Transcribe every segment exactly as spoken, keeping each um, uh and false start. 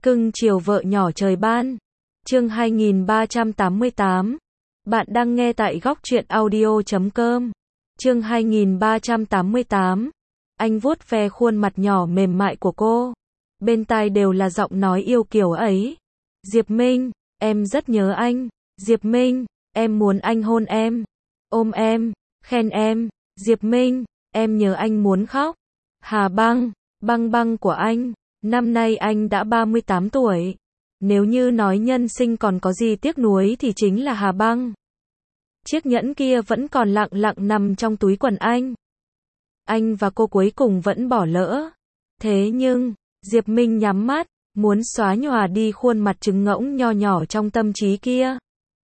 Cưng chiều vợ nhỏ trời ban. Chương hai nghìn ba trăm tám mươi tám. Bạn đang nghe tại góc truyện audio chấm com. Chương hai nghìn ba trăm tám mươi tám. Anh vuốt ve khuôn mặt nhỏ mềm mại của cô. Bên tai đều là giọng nói yêu kiều ấy. Diệp Minh, em rất nhớ anh. Diệp Minh, em muốn anh hôn em, ôm em, khen em. Diệp Minh, em nhớ anh muốn khóc. Hà Băng, băng băng của anh. Năm nay anh đã ba mươi tám tuổi. Nếu như nói nhân sinh còn có gì tiếc nuối thì chính là Hà Băng. Chiếc nhẫn kia vẫn còn lặng lặng nằm trong túi quần anh. Anh và cô cuối cùng vẫn bỏ lỡ. Thế nhưng, Diệp Minh nhắm mắt, muốn xóa nhòa đi khuôn mặt trứng ngỗng nho nhỏ trong tâm trí kia.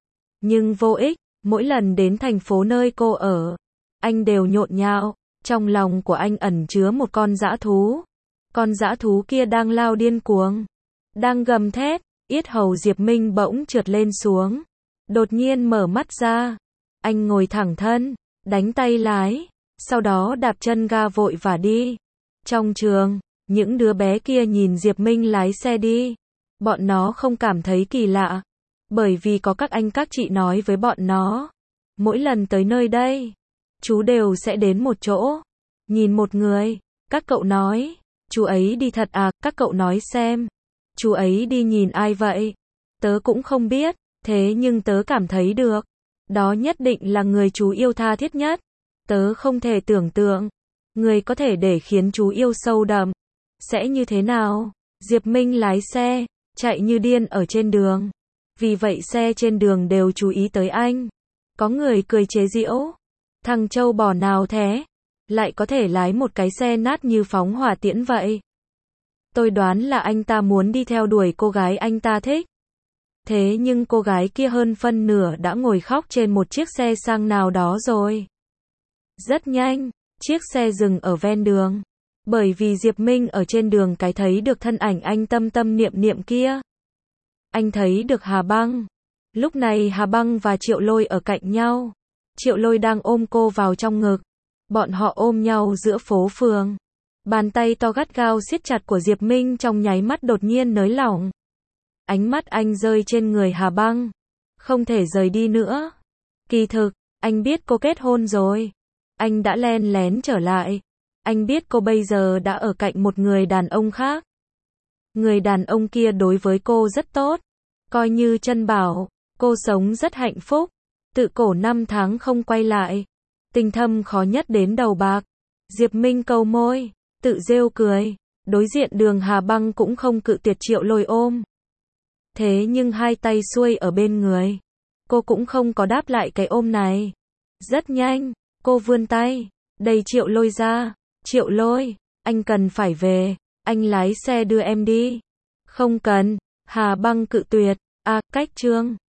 Nhưng vô ích, mỗi lần đến thành phố nơi cô ở, anh đều nhộn nhạo, trong lòng của anh ẩn chứa một con dã thú. Con dã thú kia đang lao điên cuồng, đang gầm thét, yết hầu Diệp Minh bỗng trượt lên xuống. Đột nhiên mở mắt ra, anh ngồi thẳng thân, đánh tay lái, sau đó đạp chân ga vội và đi. Trong trường, những đứa bé kia nhìn Diệp Minh lái xe đi, bọn nó không cảm thấy kỳ lạ, bởi vì có các anh các chị nói với bọn nó, mỗi lần tới nơi đây, chú đều sẽ đến một chỗ, nhìn một người. Các cậu nói, chú ấy đi thật à? Các cậu nói xem, chú ấy đi nhìn ai vậy? Tớ cũng không biết, thế nhưng tớ cảm thấy được, đó nhất định là người chú yêu tha thiết nhất. Tớ không thể tưởng tượng, người có thể để khiến chú yêu sâu đậm, sẽ như thế nào? Diệp Minh lái xe, chạy như điên ở trên đường. Vì vậy xe trên đường đều chú ý tới anh. Có người cười chế giễu, thằng trâu bò nào thế? Lại có thể lái một cái xe nát như phóng hỏa tiễn vậy. Tôi đoán là anh ta muốn đi theo đuổi cô gái anh ta thích. Thế nhưng cô gái kia hơn phân nửa đã ngồi khóc trên một chiếc xe sang nào đó rồi. Rất nhanh, chiếc xe dừng ở ven đường. Bởi vì Diệp Minh ở trên đường cái thấy được thân ảnh anh tâm tâm niệm niệm kia. Anh thấy được Hà Băng. Lúc này Hà Băng và Triệu Lôi ở cạnh nhau. Triệu Lôi đang ôm cô vào trong ngực. Bọn họ ôm nhau giữa phố phường. Bàn tay to gắt gao siết chặt của Diệp Minh trong nháy mắt đột nhiên nới lỏng. Ánh mắt anh rơi trên người Hà Băng. Không thể rời đi nữa. Kỳ thực, anh biết cô kết hôn rồi. Anh đã len lén trở lại. Anh biết cô bây giờ đã ở cạnh một người đàn ông khác. Người đàn ông kia đối với cô rất tốt. Coi như chân bảo, cô sống rất hạnh phúc. Tự cổ năm tháng không quay lại. Tình thâm khó nhất đến đầu bạc. Diệp Minh câu môi, tự rêu cười. Đối diện đường Hà Băng cũng không cự tuyệt Triệu Lôi ôm. Thế nhưng hai tay xuôi ở bên người. Cô cũng không có đáp lại cái ôm này. Rất nhanh, cô vươn tay, đẩy Triệu Lôi ra. Triệu Lôi, anh cần phải về, anh lái xe đưa em đi. Không cần, Hà Băng cự tuyệt. À, cách chương.